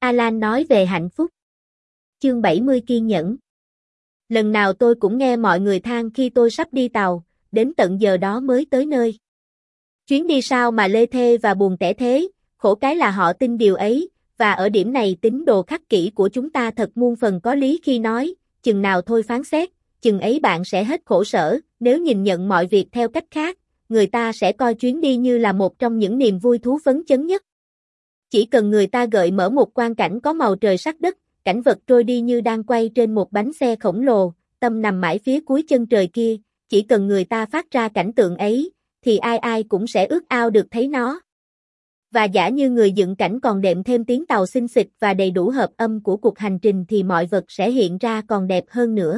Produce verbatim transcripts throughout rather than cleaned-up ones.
Alan nói về hạnh phúc. Chương bảy mươi kiên nhẫn. Lần nào tôi cũng nghe mọi người than khi tôi sắp đi tàu, đến tận giờ đó mới tới nơi. Chuyến đi sao mà lê thê và buồn tẻ thế, khổ cái là họ tin điều ấy, và ở điểm này tín đồ khắc kỷ của chúng ta thật muôn phần có lý khi nói, chừng nào thôi phán xét, chừng ấy bạn sẽ hết khổ sở, nếu nhìn nhận mọi việc theo cách khác, người ta sẽ coi chuyến đi như là một trong những niềm vui thú phấn chấn nhất. Chỉ cần người ta gợi mở một quang cảnh có màu trời sắc đất, cảnh vật trôi đi như đang quay trên một bánh xe khổng lồ, tâm nằm mãi phía cuối chân trời kia, chỉ cần người ta phát ra cảnh tượng ấy, thì ai ai cũng sẽ ước ao được thấy nó. Và giả như người dựng cảnh còn đệm thêm tiếng tàu xinh xịch và đầy đủ hợp âm của cuộc hành trình thì mọi vật sẽ hiện ra còn đẹp hơn nữa.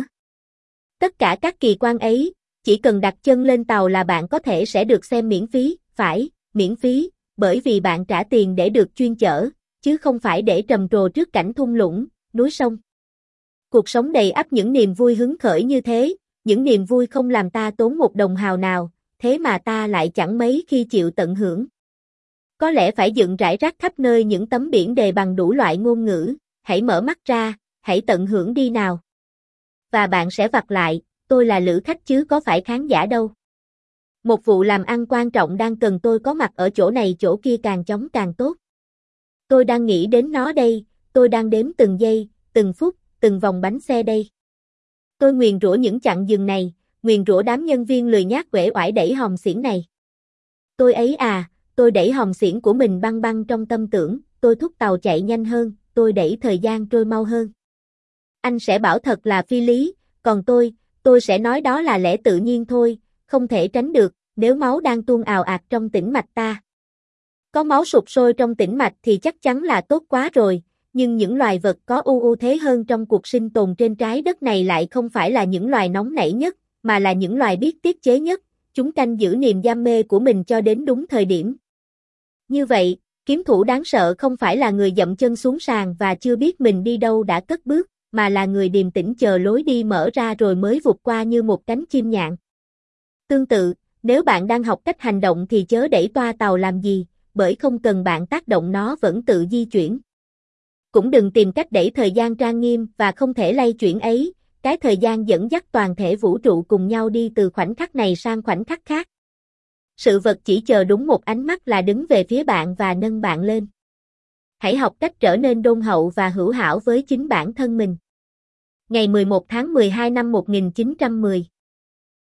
Tất cả các kỳ quan ấy, chỉ cần đặt chân lên tàu là bạn có thể sẽ được xem miễn phí, phải, miễn phí, bởi vì bạn trả tiền để được chuyên chở, chứ không phải để trầm trồ trước cảnh thung lũng, núi sông. Cuộc sống đầy ắp những niềm vui hứng khởi như thế, những niềm vui không làm ta tốn một đồng hào nào, thế mà ta lại chẳng mấy khi chịu tận hưởng. Có lẽ phải dựng rải rác khắp nơi những tấm biển đề bằng đủ loại ngôn ngữ, hãy mở mắt ra, hãy tận hưởng đi nào. Và bạn sẽ vặt lại, tôi là lữ khách chứ có phải khán giả đâu. Một vụ làm ăn quan trọng đang cần tôi có mặt ở chỗ này chỗ kia càng chóng càng tốt. Tôi đang nghĩ đến nó đây, tôi đang đếm từng giây, từng phút, từng vòng bánh xe đây. Tôi nguyền rủa những chặng dừng này, nguyền rủa đám nhân viên lười nhác uể oải đẩy hòm xiển này. Tôi ấy à, tôi đẩy hòm xiển của mình băng băng trong tâm tưởng, tôi thúc tàu chạy nhanh hơn, tôi đẩy thời gian trôi mau hơn. Anh sẽ bảo thật là phi lý, còn tôi, tôi sẽ nói đó là lẽ tự nhiên thôi, không thể tránh được, nếu máu đang tuôn ào ạt trong tĩnh mạch ta. Có máu sục sôi trong tĩnh mạch thì chắc chắn là tốt quá rồi, nhưng những loài vật có ưu ưu thế hơn trong cuộc sinh tồn trên trái đất này lại không phải là những loài nóng nảy nhất, mà là những loài biết tiết chế nhất, chúng canh giữ niềm đam mê của mình cho đến đúng thời điểm. Như vậy, kiếm thủ đáng sợ không phải là người dậm chân xuống sàn và chưa biết mình đi đâu đã cất bước, mà là người điềm tĩnh chờ lối đi mở ra rồi mới vụt qua như một cánh chim nhạn. Tương tự, nếu bạn đang học cách hành động thì chớ đẩy toa tàu làm gì, bởi không cần bạn tác động nó vẫn tự di chuyển. Cũng đừng tìm cách đẩy thời gian trang nghiêm và không thể lay chuyển ấy, cái thời gian dẫn dắt toàn thể vũ trụ cùng nhau đi từ khoảnh khắc này sang khoảnh khắc khác. Sự vật chỉ chờ đúng một ánh mắt là đứng về phía bạn và nâng bạn lên. Hãy học cách trở nên đôn hậu và hữu hảo với chính bản thân mình. Ngày mười một tháng mười hai năm một nghìn chín trăm mười